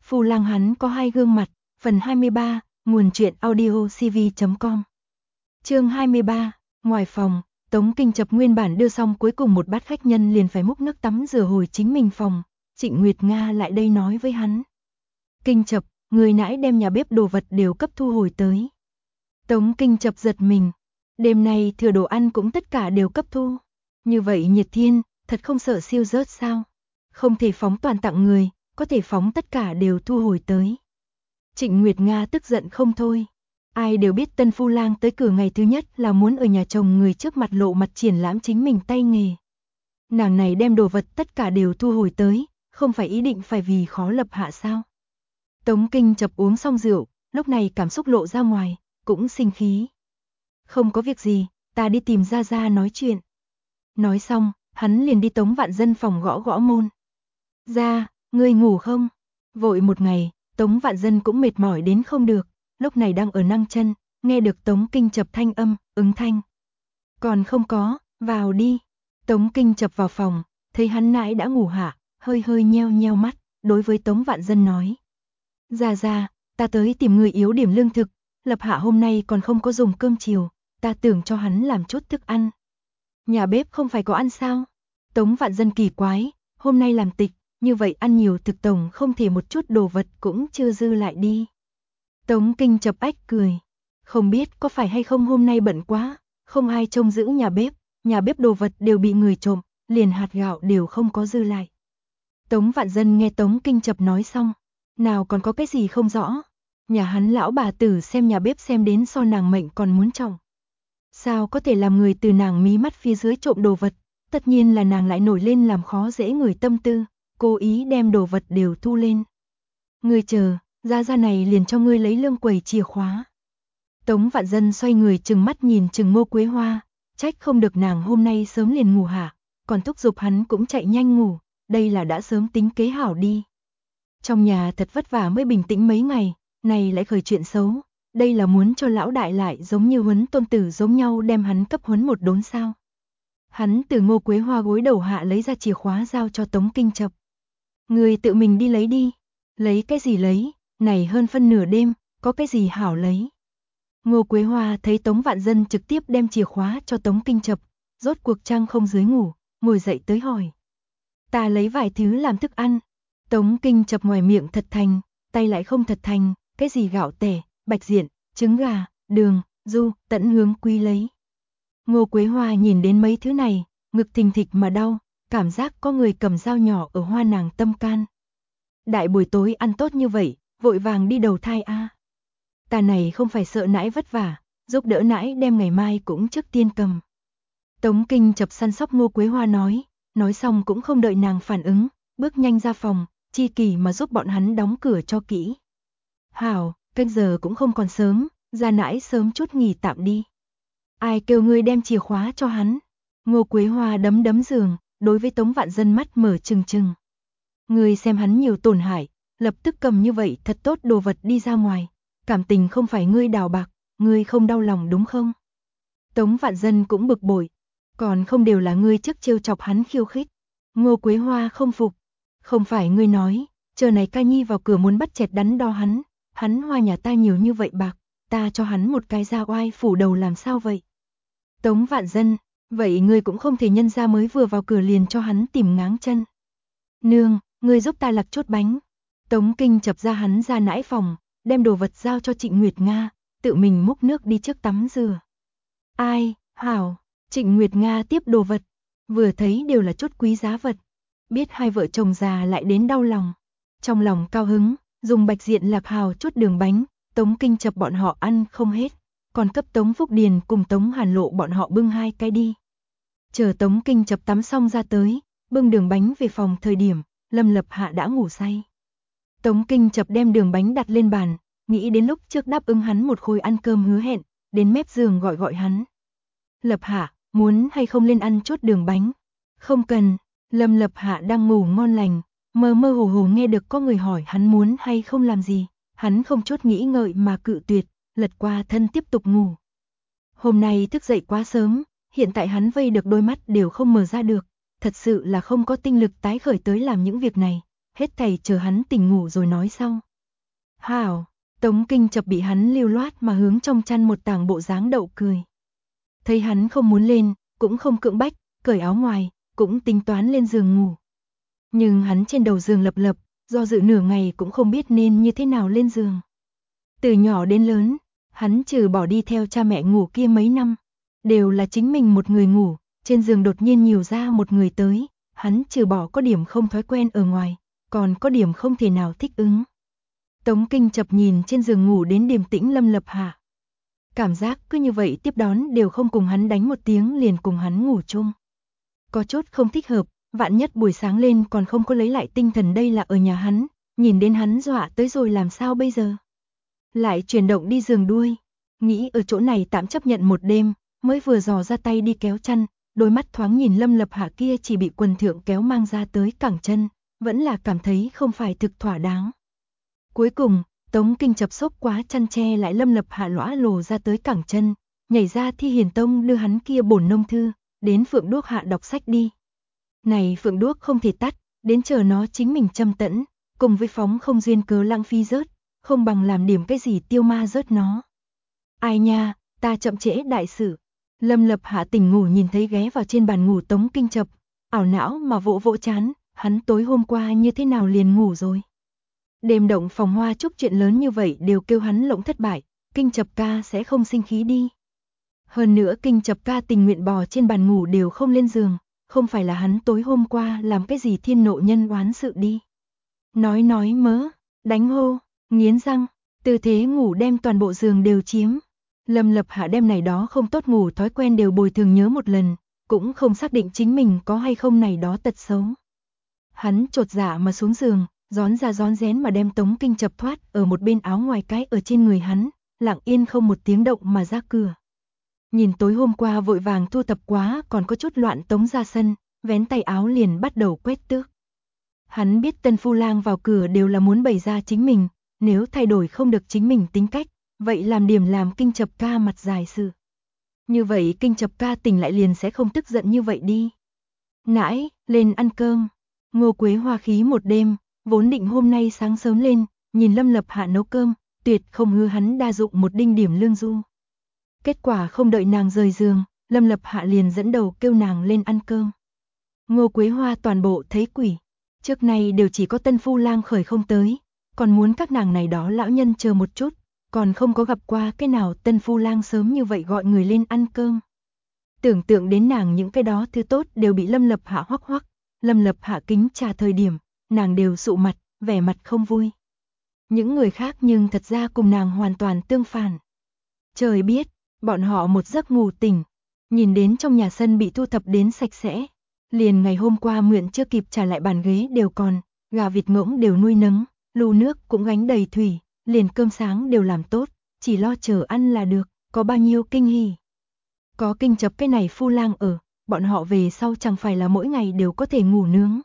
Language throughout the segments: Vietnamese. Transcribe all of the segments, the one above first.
Phu lang hắn có hai gương mặt, phần 23, nguồn truyện audio cv.com. Chương 23, ngoài phòng, Tống Kinh Chập nguyên bản đưa xong cuối cùng một bát khách nhân liền phải múc nước tắm rửa hồi chính mình phòng, Trịnh Nguyệt Nga lại đây nói với hắn. Kinh Chập, người nãy đem nhà bếp đồ vật đều cấp thu hồi tới. Tống Kinh Chập giật mình, đêm nay thừa đồ ăn cũng tất cả đều cấp thu. Như vậy nhiệt thiên, thật không sợ siêu rớt sao? Không thể phóng toàn tặng người, có thể phóng tất cả đều thu hồi tới. Trịnh Nguyệt Nga tức giận không thôi. Ai đều biết tân phu lang tới cửa ngày thứ nhất là muốn ở nhà chồng người trước mặt lộ mặt triển lãm chính mình tay nghề. Nàng này đem đồ vật tất cả đều thu hồi tới, không phải ý định phải vì khó lập hạ sao? Tống Kinh Chập uống xong rượu, lúc này cảm xúc lộ ra ngoài, cũng sinh khí. Không có việc gì, ta đi tìm Gia Gia nói chuyện. Nói xong, hắn liền đi Tống Vạn Dân phòng gõ gõ môn. Gia, ngươi ngủ không? Vội một ngày, Tống Vạn Dân cũng mệt mỏi đến không được, lúc này đang ở năng chân, nghe được Tống Kinh Chập thanh âm, ứng thanh. Còn không có, vào đi. Tống Kinh Chập vào phòng, thấy hắn nãy đã ngủ hạ, hơi hơi nheo nheo mắt, đối với Tống Vạn Dân nói. Gia, ta tới tìm người yếu điểm lương thực, Lập Hạ hôm nay còn không có dùng cơm chiều, ta tưởng cho hắn làm chút thức ăn. Nhà bếp không phải có ăn sao? Tống Vạn Dân kỳ quái, hôm nay làm tịch, như vậy ăn nhiều thực tổng không thể một chút đồ vật cũng chưa dư lại đi. Tống Kinh Chập ách cười, không biết có phải hay không hôm nay bận quá, không ai trông giữ nhà bếp đồ vật đều bị người trộm, liền hạt gạo đều không có dư lại. Tống Vạn Dân nghe Tống Kinh Chập nói xong, nào còn có cái gì không rõ, nhà hắn lão bà tử xem nhà bếp xem đến so nàng mệnh còn muốn trọng. Sao có thể làm người từ nàng mí mắt phía dưới trộm đồ vật, tất nhiên là nàng lại nổi lên làm khó dễ người tâm tư, cố ý đem đồ vật đều thu lên. Ngươi chờ, Gia này liền cho ngươi lấy lương quầy chìa khóa. Tống Vạn Dân xoay người trừng mắt nhìn Trừng Ngô Quế Hoa, trách không được nàng hôm nay sớm liền ngủ hả, còn thúc giục hắn cũng chạy nhanh ngủ, đây là đã sớm tính kế hảo đi. Trong nhà thật vất vả mới bình tĩnh mấy ngày, này lại khởi chuyện xấu, đây là muốn cho lão đại lại giống như huấn tôn tử giống nhau đem hắn cấp huấn một đốn sao. Hắn từ Ngô Quế Hoa gối đầu hạ lấy ra chìa khóa giao cho Tống Kinh Chập. Người tự mình đi lấy đi. Lấy cái gì lấy, này hơn phân nửa đêm, có cái gì hảo lấy. Ngô Quế Hoa thấy Tống Vạn Dân trực tiếp đem chìa khóa cho Tống Kinh Chập, rốt cuộc trăng không dưới ngủ, ngồi dậy tới hỏi. Ta lấy vài thứ làm thức ăn. Tống Kinh Chập ngoài miệng thật thành, tay lại không thật thành, cái gì gạo tẻ, bạch diện, trứng gà, đường, du, tận hướng quy lấy. Ngô Quế Hoa nhìn đến mấy thứ này, ngực thình thịch mà đau, cảm giác có người cầm dao nhỏ ở hoa nàng tâm can. Đại buổi tối ăn tốt như vậy, vội vàng đi đầu thai a. Ta này không phải sợ nãi vất vả, giúp đỡ nãi đem ngày mai cũng trước tiên cầm. Tống Kinh Chập săn sóc Ngô Quế Hoa nói xong cũng không đợi nàng phản ứng, bước nhanh ra phòng, chi kỳ mà giúp bọn hắn đóng cửa cho kỹ. Hảo, canh giờ cũng không còn sớm, ra nãi sớm chút nghỉ tạm đi. Ai kêu ngươi đem chìa khóa cho hắn? Ngô Quế Hoa đấm giường, đối với Tống Vạn Dân mắt mở trừng trừng. Ngươi xem hắn nhiều tổn hại, lập tức cầm như vậy thật tốt đồ vật đi ra ngoài, cảm tình không phải ngươi đào bạc, ngươi không đau lòng đúng không? Tống Vạn Dân cũng bực bội, còn không đều là ngươi trước trêu chọc hắn khiêu khích. Ngô Quế Hoa không phục, không phải ngươi nói, chờ này ca nhi vào cửa muốn bắt chẹt đắn đo hắn hoa nhà ta nhiều như vậy bạc, ta cho hắn một cái ra oai phủ đầu làm sao vậy? Tống Vạn Dân, vậy ngươi cũng không thể nhân ra mới vừa vào cửa liền cho hắn tìm ngáng chân. Nương, ngươi giúp ta lặc chốt bánh. Tống Kinh Chập ra hắn ra nãi phòng, đem đồ vật giao cho Trịnh Nguyệt Nga, tự mình múc nước đi trước tắm rửa. Ai, hảo, Trịnh Nguyệt Nga tiếp đồ vật, vừa thấy đều là chút quý giá vật. Biết hai vợ chồng già lại đến đau lòng. Trong lòng cao hứng, dùng bạch diện lạc hào chút đường bánh, Tống Kinh Chập bọn họ ăn không hết, còn cấp Tống Phúc Điền cùng Tống Hàn Lộ bọn họ bưng 2 cái đi. Chờ Tống Kinh Chập tắm xong ra tới, bưng đường bánh về phòng thời điểm, Lâm Lập Hạ đã ngủ say. Tống Kinh Chập đem đường bánh đặt lên bàn, nghĩ đến lúc trước đáp ứng hắn một khối ăn cơm hứa hẹn, đến mép giường gọi hắn. Lập Hạ, muốn hay không lên ăn chút đường bánh? Không cần, Lâm Lập Hạ đang ngủ ngon lành, mơ mơ hồ hồ nghe được có người hỏi hắn muốn hay không làm gì, hắn không chút nghĩ ngợi mà cự tuyệt, lật qua thân tiếp tục ngủ. Hôm nay thức dậy quá sớm, hiện tại hắn vây được đôi mắt đều không mở ra được, thật sự là không có tinh lực tái khởi tới làm những việc này, hết thảy chờ hắn tỉnh ngủ rồi nói sau. Hảo, Tống Kinh Chập bị hắn lưu loát mà hướng trong chăn một tảng bộ dáng đậu cười. Thấy hắn không muốn lên, cũng không cưỡng bách, cởi áo ngoài, cũng tính toán lên giường ngủ. Nhưng hắn trên đầu giường lập lập, do dự nửa ngày cũng không biết nên như thế nào lên giường. Từ nhỏ đến lớn, hắn trừ bỏ đi theo cha mẹ ngủ kia mấy năm, đều là chính mình một người ngủ, trên giường đột nhiên nhiều ra một người tới, hắn trừ bỏ có điểm không thói quen ở ngoài, còn có điểm không thể nào thích ứng. Tống Kinh Chập nhìn trên giường ngủ đến điềm tĩnh Lâm Lập Hạ. Cảm giác cứ như vậy tiếp đón đều không cùng hắn đánh một tiếng liền cùng hắn ngủ chung. Có chút không thích hợp, vạn nhất buổi sáng lên còn không có lấy lại tinh thần đây là ở nhà hắn, nhìn đến hắn dọa tới rồi làm sao bây giờ. Lại chuyển động đi giường đuôi, nghĩ ở chỗ này tạm chấp nhận một đêm, mới vừa dò ra tay đi kéo chăn, đôi mắt thoáng nhìn Lâm Lập Hạ kia chỉ bị quần thượng kéo mang ra tới cẳng chân, vẫn là cảm thấy không phải thực thỏa đáng. Cuối cùng, Tống Kinh Chập xốc quá chăn che lại Lâm Lập Hạ lõa lồ ra tới cẳng chân, nhảy ra Thi Hiền Tông đưa hắn kia bổn nông thư, đến Phượng Đuốc hạ đọc sách đi. Này Phượng Đuốc không thể tắt, đến chờ nó chính mình châm tẫn, cùng với phóng không duyên cớ lãng phí rớt, không bằng làm điểm cái gì tiêu ma rớt nó. Ai nha, ta chậm trễ đại sự. Lâm Lập Hạ tỉnh ngủ nhìn thấy ghé vào trên bàn ngủ Tống Kinh Chập, ảo não mà vỗ vỗ chán, hắn tối hôm qua như thế nào liền ngủ rồi. Đêm động phòng hoa chúc chuyện lớn như vậy đều kêu hắn lộng thất bại, Kinh Chập ca sẽ không sinh khí đi. Hơn nữa Kinh Chập ca tình nguyện bò trên bàn ngủ đều không lên giường, không phải là hắn tối hôm qua làm cái gì thiên nộ nhân oán sự đi. Nói mớ, đánh hô, nghiến răng, tư thế ngủ đem toàn bộ giường đều chiếm. Lâm Lập Hạ đêm này đó không tốt ngủ thói quen đều bồi thường nhớ một lần, cũng không xác định chính mình có hay không này đó tật xấu. Hắn chột dạ mà xuống giường, rón ra rón rén mà đem Tống Kinh Chập thoát ở một bên áo ngoài cái ở trên người hắn, lặng yên không một tiếng động mà ra cửa. Nhìn tối hôm qua vội vàng thu thập quá còn có chút loạn Tống ra sân, vén tay áo liền bắt đầu quét tước. Hắn biết tân phu lang vào cửa đều là muốn bày ra chính mình, nếu thay đổi không được chính mình tính cách, vậy làm điểm làm Kinh Chập ca mặt dài sự. Như vậy Kinh Chập ca tỉnh lại liền sẽ không tức giận như vậy đi. Nãi, lên ăn cơm. Ngô Quế Hoa khí một đêm, vốn định hôm nay sáng sớm lên, nhìn Lâm Lập Hạ nấu cơm, tuyệt không hứa hắn đa dụng một đinh điểm lương du. Kết quả không đợi nàng rời giường, Lâm Lập Hạ liền dẫn đầu kêu nàng lên ăn cơm. Ngô Quế Hoa toàn bộ thấy quỷ, trước nay đều chỉ có tân phu lang khởi không tới, còn muốn các nàng này đó lão nhân chờ một chút, còn không có gặp qua cái nào tân phu lang sớm như vậy gọi người lên ăn cơm. Tưởng tượng đến nàng những cái đó thứ tốt đều bị Lâm Lập Hạ hoắc hoắc, Lâm Lập Hạ kính trà thời điểm, nàng đều sụ mặt, vẻ mặt không vui. Những người khác nhưng thật ra cùng nàng hoàn toàn tương phản. Trời biết, bọn họ một giấc ngủ tỉnh, nhìn đến trong nhà sân bị thu thập đến sạch sẽ, liền ngày hôm qua mượn chưa kịp trả lại bàn ghế đều còn, gà vịt ngỗng đều nuôi nấng, lu nước cũng gánh đầy thủy, liền cơm sáng đều làm tốt, chỉ lo chờ ăn là được, có bao nhiêu kinh hỉ. Có Kinh Chập cái này phu lang ở, bọn họ về sau chẳng phải là mỗi ngày đều có thể ngủ nướng.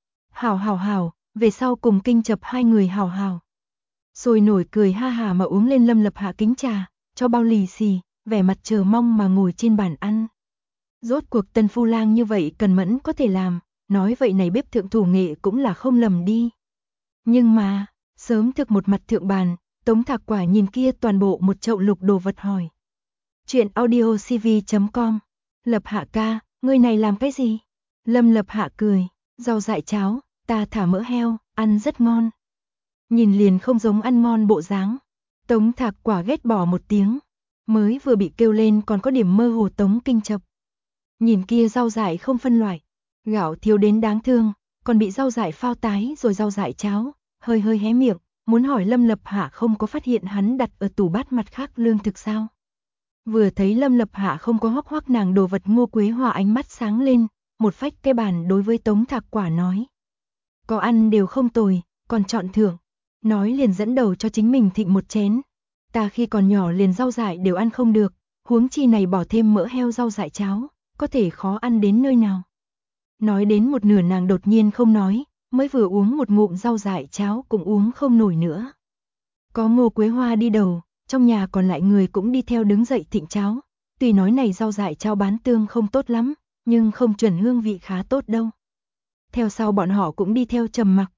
Hảo, về sau cùng Kinh Chập hai người hảo. Sôi nổi cười ha hà mà uống lên Lâm Lập Hạ kính trà, cho bao lì xì, vẻ mặt chờ mong mà ngồi trên bàn ăn. Rốt cuộc tân phu lang như vậy cần mẫn có thể làm, nói vậy này bếp thượng thủ nghệ cũng là không lầm đi. Nhưng mà, sớm thực một mặt thượng bàn, Tống Thạc Quả nhìn kia toàn bộ một chậu lục đồ vật hỏi. Chuyện audiocv.com. Lập Hạ ca, ngươi này làm cái gì? Lâm Lập Hạ cười, rau dại cháo, ta thả mỡ heo, ăn rất ngon. Nhìn liền không giống ăn ngon bộ dáng. Tống Thạc Quả ghét bỏ một tiếng, mới vừa bị kêu lên còn có điểm mơ hồ Tống Kinh Chập. Nhìn kia rau dại không phân loại, gạo thiếu đến đáng thương, còn bị rau dại phao tái rồi rau dại cháo, hơi hé miệng, muốn hỏi Lâm Lập Hạ không có phát hiện hắn đặt ở tủ bát mặt khác lương thực sao. Vừa thấy Lâm Lập Hạ không có hoắc hoắc nàng đồ vật, Ngô Quế Hoa ánh mắt sáng lên, một phách cái bàn đối với Tống Thạc Quả nói. Có ăn đều không tồi, còn chọn thưởng. Nói liền dẫn đầu cho chính mình thịnh một chén. Ta khi còn nhỏ liền rau dại đều ăn không được, huống chi này bỏ thêm mỡ heo rau dại cháo, có thể khó ăn đến nơi nào. Nói đến một nửa nàng đột nhiên không nói, mới vừa uống một ngụm rau dại cháo cũng uống không nổi nữa. Có Ngô Quế Hoa đi đầu, trong nhà còn lại người cũng đi theo đứng dậy thịnh cháo. Tuy nói này rau dại cháo bán tương không tốt lắm, nhưng không chuẩn hương vị khá tốt đâu. Theo sau bọn họ cũng đi theo trầm mặc.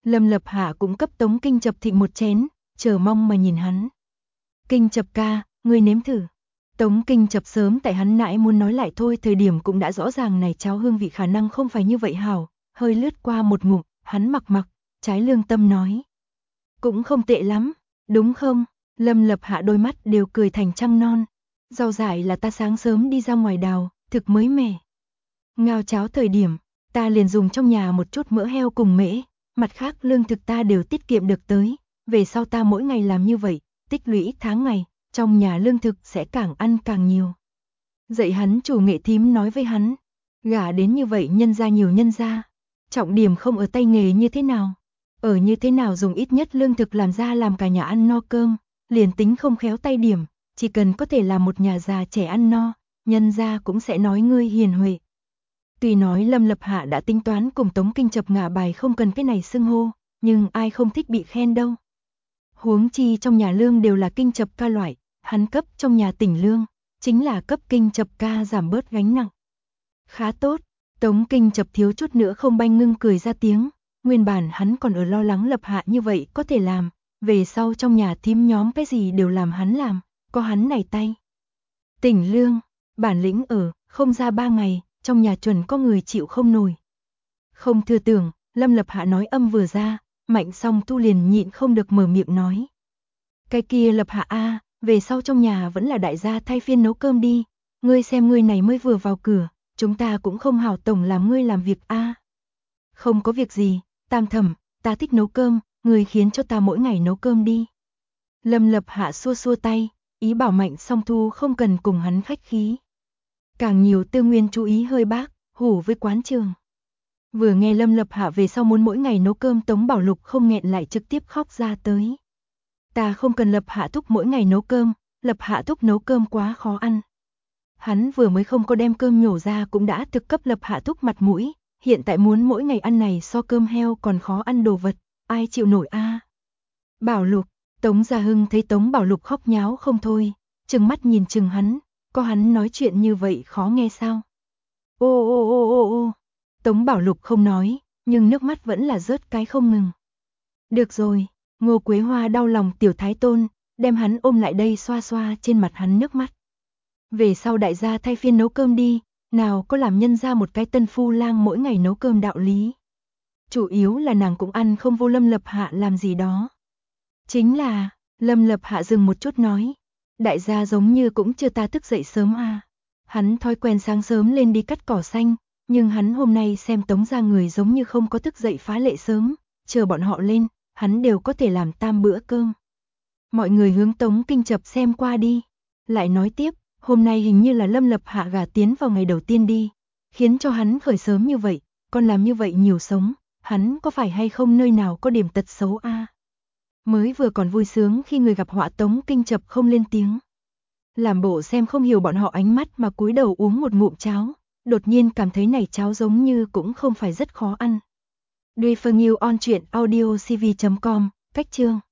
Lâm Lập Hạ cũng cấp Tống Kinh Chập thịnh một chén, chờ mong mà nhìn hắn. Kinh Chập ca, ngươi nếm thử. Tống Kinh Chập sớm tại hắn nãy muốn nói lại thôi thời điểm cũng đã rõ ràng này cháo hương vị khả năng không phải như vậy hảo, hơi lướt qua một ngụm, hắn mặc, trái lương tâm nói. Cũng không tệ lắm, đúng không? Lâm Lập Hạ đôi mắt đều cười thành trăng non. Rau dại là ta sáng sớm đi ra ngoài đào, thực mới mẻ. Ngao cháo thời điểm, ta liền dùng trong nhà một chút mỡ heo cùng mễ, mặt khác lương thực ta đều tiết kiệm được tới, về sau ta mỗi ngày làm như vậy, tích lũy tháng ngày, trong nhà lương thực sẽ càng ăn càng nhiều. Dạy hắn chủ nghệ thím nói với hắn, gả đến như vậy nhân gia nhiều nhân gia, trọng điểm không ở tay nghề như thế nào, ở như thế nào dùng ít nhất lương thực làm ra làm cả nhà ăn no cơm, liền tính không khéo tay điểm, chỉ cần có thể làm một nhà già trẻ ăn no, nhân gia cũng sẽ nói ngươi hiền huệ. Tuy nói Lâm Lập Hạ đã tính toán cùng Tống Kinh Chập ngả bài không cần cái này xưng hô, nhưng ai không thích bị khen đâu. Huống chi trong nhà lương đều là Kinh Chập ca loại, hắn cấp trong nhà tỉnh lương, chính là cấp Kinh Chập ca giảm bớt gánh nặng. Khá tốt, Tống Kinh Chập thiếu chút nữa không banh ngưng cười ra tiếng, nguyên bản hắn còn ở lo lắng Lập Hạ như vậy có thể làm, về sau trong nhà thím nhóm cái gì đều làm hắn làm, có hắn này tay. Tỉnh lương, bản lĩnh ở, không ra 3 ngày, trong nhà chuẩn có người chịu không nổi. Không thừa tưởng, Lâm Lập Hạ nói âm vừa ra, Mạnh Song Thu liền nhịn không được mở miệng nói. Cái kia Lập Hạ a, về sau trong nhà vẫn là đại gia thay phiên nấu cơm đi, ngươi xem ngươi này mới vừa vào cửa, chúng ta cũng không hảo tổng làm ngươi làm việc a. Không có việc gì, Tam Thẩm, ta thích nấu cơm, ngươi khiến cho ta mỗi ngày nấu cơm đi. Lâm Lập Hạ xua xua tay, ý bảo Mạnh Song Thu không cần cùng hắn khách khí. Càng nhiều Tư Nguyên chú ý hơi bác, hủ với quán trường. Vừa nghe Lâm Lập Hạ về sau muốn mỗi ngày nấu cơm, Tống Bảo Lục không nghẹn lại trực tiếp khóc ra tới. Ta không cần Lập Hạ thúc mỗi ngày nấu cơm, Lập Hạ thúc nấu cơm quá khó ăn. Hắn vừa mới không có đem cơm nhổ ra cũng đã thực cấp Lập Hạ thúc mặt mũi, hiện tại muốn mỗi ngày ăn này so cơm heo còn khó ăn đồ vật, ai chịu nổi a? Bảo Lục, Tống Gia Hưng thấy Tống Bảo Lục khóc nháo không thôi, trừng mắt nhìn chừng hắn, có hắn nói chuyện như vậy khó nghe sao? Ô ô ô ô ô. Tống Bảo Lục không nói, nhưng nước mắt vẫn là rớt cái không ngừng. Được rồi, Ngô Quế Hoa đau lòng tiểu thái tôn, đem hắn ôm lại đây xoa xoa trên mặt hắn nước mắt. Về sau đại gia thay phiên nấu cơm đi, nào có làm nhân ra một cái tân phu lang mỗi ngày nấu cơm đạo lý. Chủ yếu là nàng cũng ăn không vô Lâm Lập Hạ làm gì đó. Chính là, Lâm Lập Hạ dừng một chút nói, đại gia giống như cũng chưa ta thức dậy sớm à. Hắn thói quen sáng sớm lên đi cắt cỏ xanh, nhưng hắn hôm nay xem Tống gia người giống như không có thức dậy phá lệ sớm, chờ bọn họ lên, hắn đều có thể làm 3 bữa cơm. Mọi người hướng Tống Kinh Chập xem qua đi, lại nói tiếp, hôm nay hình như là Lâm Lập Hạ gả tiến vào ngày đầu tiên đi, khiến cho hắn khởi sớm như vậy, còn làm như vậy nhiều sống, hắn có phải hay không nơi nào có điểm tật xấu a? Mới vừa còn vui sướng khi người gặp họa, Tống Kinh Chập không lên tiếng. Làm bộ xem không hiểu bọn họ ánh mắt mà cúi đầu uống một ngụm cháo, đột nhiên cảm thấy này cháo giống như cũng không phải rất khó ăn. Duy Phương Yêu on truyện audio cv.com, cách chương